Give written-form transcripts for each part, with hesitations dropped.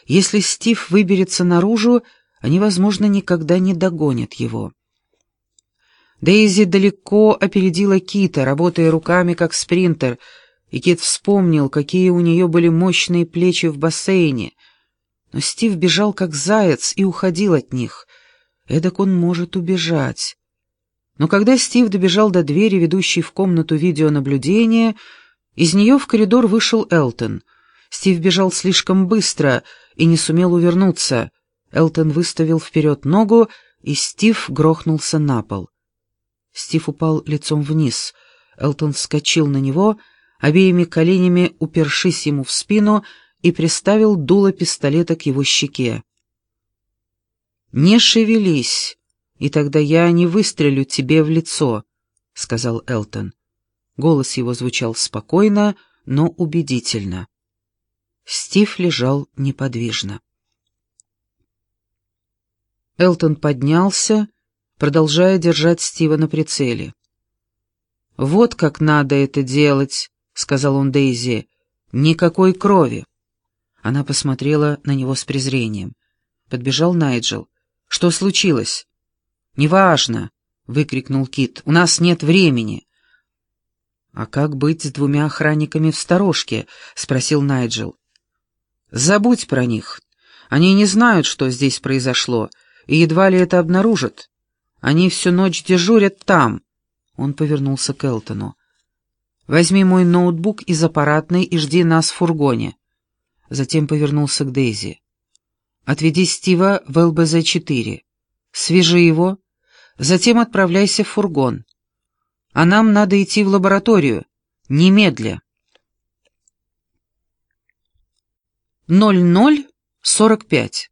Если Стив выберется наружу, они, возможно, никогда не догонят его. Дейзи далеко опередила Кита, работая руками как спринтер, и Кит вспомнил, какие у нее были мощные плечи в бассейне. Но Стив бежал как заяц и уходил от них. Эдак он может убежать. Но когда Стив добежал до двери, ведущей в комнату видеонаблюдения, из нее в коридор вышел Элтон. Стив бежал слишком быстро и не сумел увернуться. Элтон выставил вперед ногу, и Стив грохнулся на пол. Стив упал лицом вниз. Элтон вскочил на него, обеими коленями упершись ему в спину, и приставил дуло пистолета к его щеке. «Не шевелись, и тогда я не выстрелю тебе в лицо», — сказал Элтон. Голос его звучал спокойно, но убедительно. Стив лежал неподвижно. Элтон поднялся, продолжая держать Стива на прицеле. «Вот как надо это делать», — сказал он Дейзи. «Никакой крови». Она посмотрела на него с презрением. Подбежал Найджел. «Что случилось?» «Неважно», — выкрикнул Кит. «У нас нет времени». «А как быть с двумя охранниками в сторожке?» — спросил Найджел. «Забудь про них. Они не знают, что здесь произошло, и едва ли это обнаружат. Они всю ночь дежурят там». Он повернулся к Элтону. «Возьми мой ноутбук из аппаратной и жди нас в фургоне». Затем повернулся к Дейзи. «Отведи Стива в ЛБЗ-4. Свяжи его. Затем отправляйся в фургон. А нам надо идти в лабораторию. Немедля». 00:45.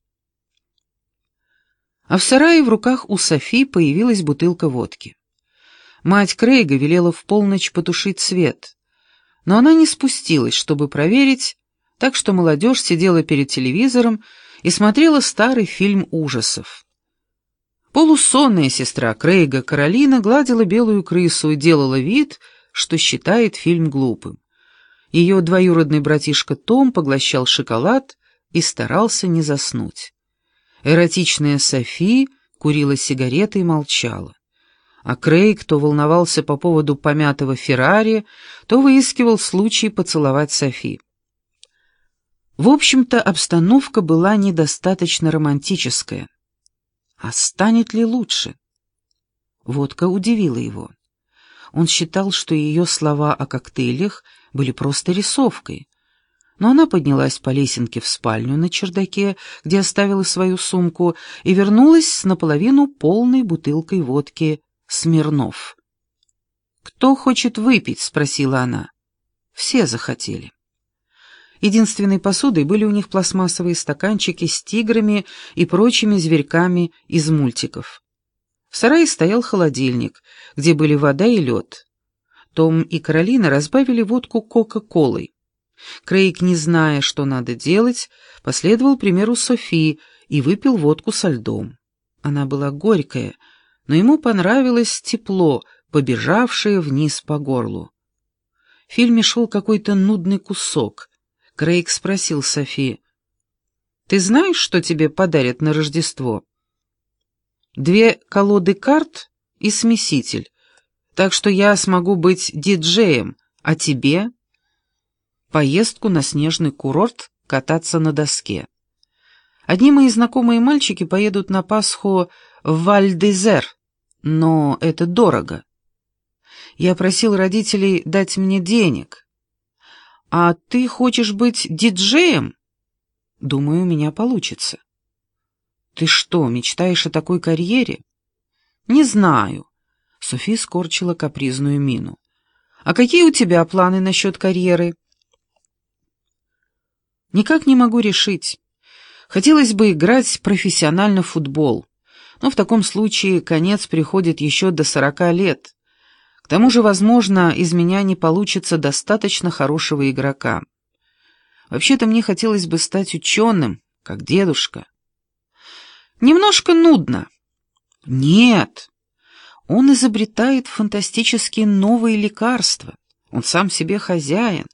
А в сарае в руках у Софи появилась бутылка водки. Мать Крейга велела в полночь потушить свет, но она не спустилась, чтобы проверить, так что молодежь сидела перед телевизором и смотрела старый фильм ужасов. Полусонная сестра Крейга, Каролина, гладила белую крысу и делала вид, что считает фильм глупым. Ее двоюродный братишка Том поглощал шоколад и старался не заснуть. Эротичная Софи курила сигареты и молчала. А Крейг то волновался по поводу помятого Феррари, то выискивал случай поцеловать Софи. В общем-то, обстановка была недостаточно романтическая. А станет ли лучше? Водка удивила его. Он считал, что ее слова о коктейлях были просто рисовкой. Но она поднялась по лесенке в спальню на чердаке, где оставила свою сумку, и вернулась с наполовину полной бутылкой водки «Смирнов». «Кто хочет выпить?» — спросила она. Все захотели. Единственной посудой были у них пластмассовые стаканчики с тиграми и прочими зверьками из мультиков. В сарае стоял холодильник, где были вода и лед. Том и Каролина разбавили водку кока-колой. Крейг, не зная, что надо делать, последовал примеру Софи и выпил водку со льдом. Она была горькая, но ему понравилось тепло, побежавшее вниз по горлу. В фильме шел какой-то нудный кусок. Крейг спросил Софи: «Ты знаешь, что тебе подарят на Рождество?» 2 колоды карт и смеситель, так что я смогу быть диджеем, а тебе?» «Поездку на снежный курорт кататься на доске. Одни мои знакомые мальчики поедут на Пасху в Валь-д'Изер, но это дорого. Я просил родителей дать мне денег. А ты хочешь быть диджеем? Думаю, у меня получится». «Ты что, мечтаешь о такой карьере?» «Не знаю». Софи скорчила капризную мину. «А какие у тебя планы насчет карьеры?» «Никак не могу решить. Хотелось бы играть профессионально в футбол, но в таком случае конец приходит еще до 40 лет. К тому же, возможно, из меня не получится достаточно хорошего игрока. Вообще-то мне хотелось бы стать ученым, как дедушка». «Немножко нудно». «Нет. Он изобретает фантастические новые лекарства. Он сам себе хозяин.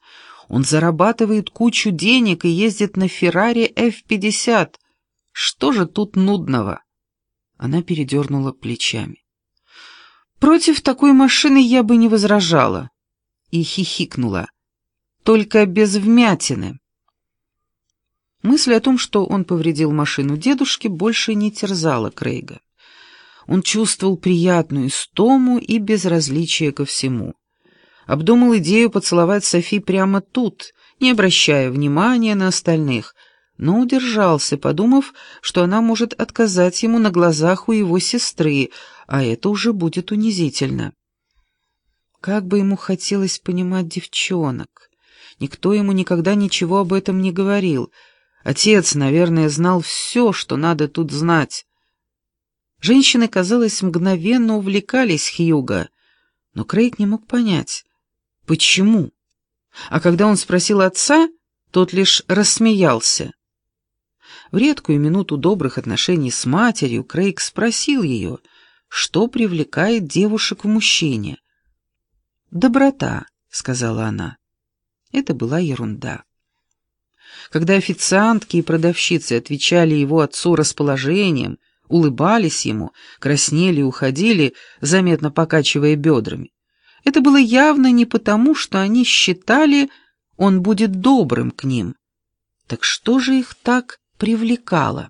Он зарабатывает кучу денег и ездит на Феррари F50. Что же тут нудного?» Она передернула плечами. «Против такой машины я бы не возражала». И хихикнула. «Только без вмятины». Мысль о том, что он повредил машину дедушки, больше не терзала Крейга. Он чувствовал приятную истому и безразличие ко всему. Обдумал идею поцеловать Софи прямо тут, не обращая внимания на остальных, но удержался, подумав, что она может отказать ему на глазах у его сестры, а это уже будет унизительно. Как бы ему хотелось понимать девчонок. Никто ему никогда ничего об этом не говорил. Отец, наверное, знал все, что надо тут знать. Женщины, казалось, мгновенно увлекались Хьюго, но Крейг не мог понять, почему. А когда он спросил отца, тот лишь рассмеялся. В редкую минуту добрых отношений с матерью Крейг спросил ее, что привлекает девушек в мужчине. «Доброта», — сказала она. Это была ерунда. Когда официантки и продавщицы отвечали его отцу расположением, улыбались ему, краснели и уходили, заметно покачивая бедрами, это было явно не потому, что они считали, он будет добрым к ним. Так что же их так привлекало?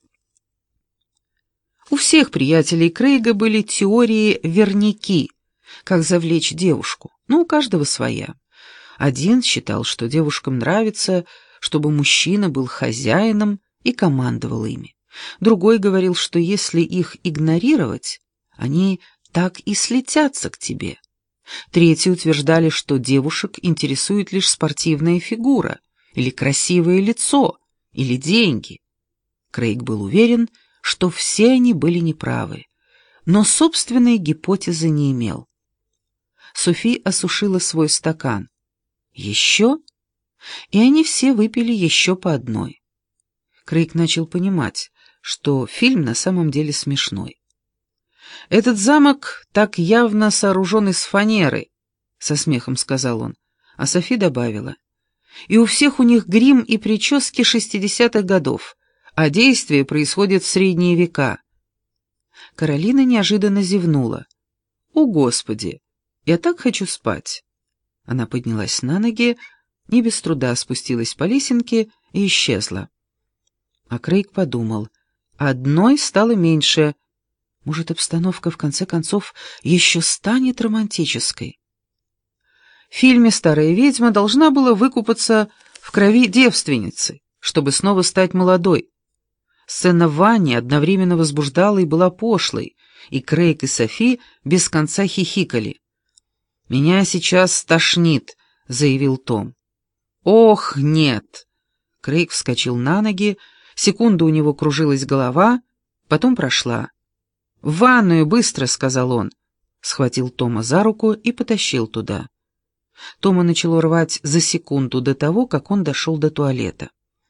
У всех приятелей Крейга были теории верняки, как завлечь девушку, но у каждого своя. Один считал, что девушкам нравится, чтобы мужчина был хозяином и командовал ими. Другой говорил, что если их игнорировать, они так и слетятся к тебе. Третьи утверждали, что девушек интересует лишь спортивная фигура, или красивое лицо, или деньги. Крейг был уверен, что все они были неправы, но собственной гипотезы не имел. Софи осушила свой стакан. «Еще?» И они все выпили еще по одной. Крейг начал понимать, что фильм на самом деле смешной. «Этот замок так явно сооружен из фанеры», — со смехом сказал он, а Софи добавила. «И у всех у них грим и прически 60-х годов, а действие происходит в средние века». Каролина неожиданно зевнула. «О, Господи! Я так хочу спать!» Она поднялась на ноги, не без труда спустилась по лесенке и исчезла. А Крейг подумал, одной стало меньше. Может, обстановка, в конце концов, еще станет романтической? В фильме «Старая ведьма» должна была выкупаться в крови девственницы, чтобы снова стать молодой. Сцена в ванне одновременно возбуждала и была пошлой, и Крейг и Софи без конца хихикали. «Меня сейчас стошнит», — заявил Том. «Ох, нет!» Крейг вскочил на ноги, секунду у него кружилась голова, потом прошла. «В ванную, быстро!» — сказал он. Схватил Тома за руку и потащил туда. Тома начало рвать за секунду до того, как он дошел до туалета.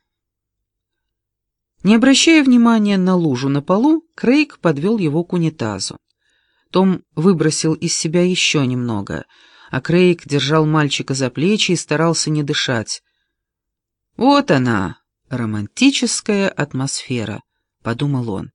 Не обращая внимания на лужу на полу, Крейг подвел его к унитазу. Том выбросил из себя еще немного, а Крейг держал мальчика за плечи и старался не дышать. «Вот она, романтическая атмосфера», — подумал он.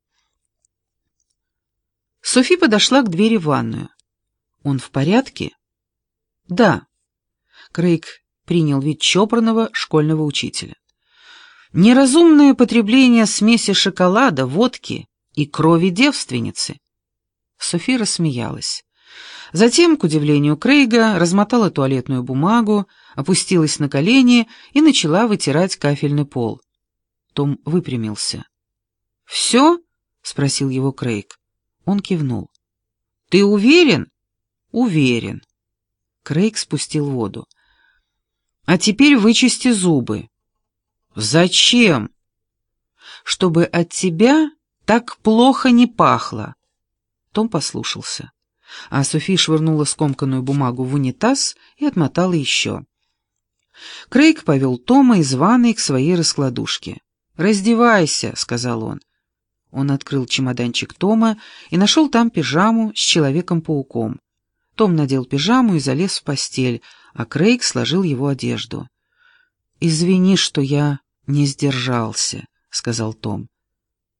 Софи подошла к двери в ванную. «Он в порядке?» «Да». Крейг принял вид чопорного школьного учителя. «Неразумное потребление смеси шоколада, водки и крови девственницы». Софи рассмеялась. Затем, к удивлению Крейга, размотала туалетную бумагу, опустилась на колени и начала вытирать кафельный пол. Том выпрямился. «Все?» — спросил его Крейг. Он кивнул. «Ты уверен?» «Уверен». Крейг спустил воду. «А теперь вычисти зубы». «Зачем?» «Чтобы от тебя так плохо не пахло». Том послушался, а Софи швырнула скомканную бумагу в унитаз и отмотала еще. Крейг повел Тома из ванной к своей раскладушке. «Раздевайся», — сказал он. Он открыл чемоданчик Тома и нашел там пижаму с Человеком-пауком. Том надел пижаму и залез в постель, а Крейг сложил его одежду. «Извини, что я не сдержался», — сказал Том.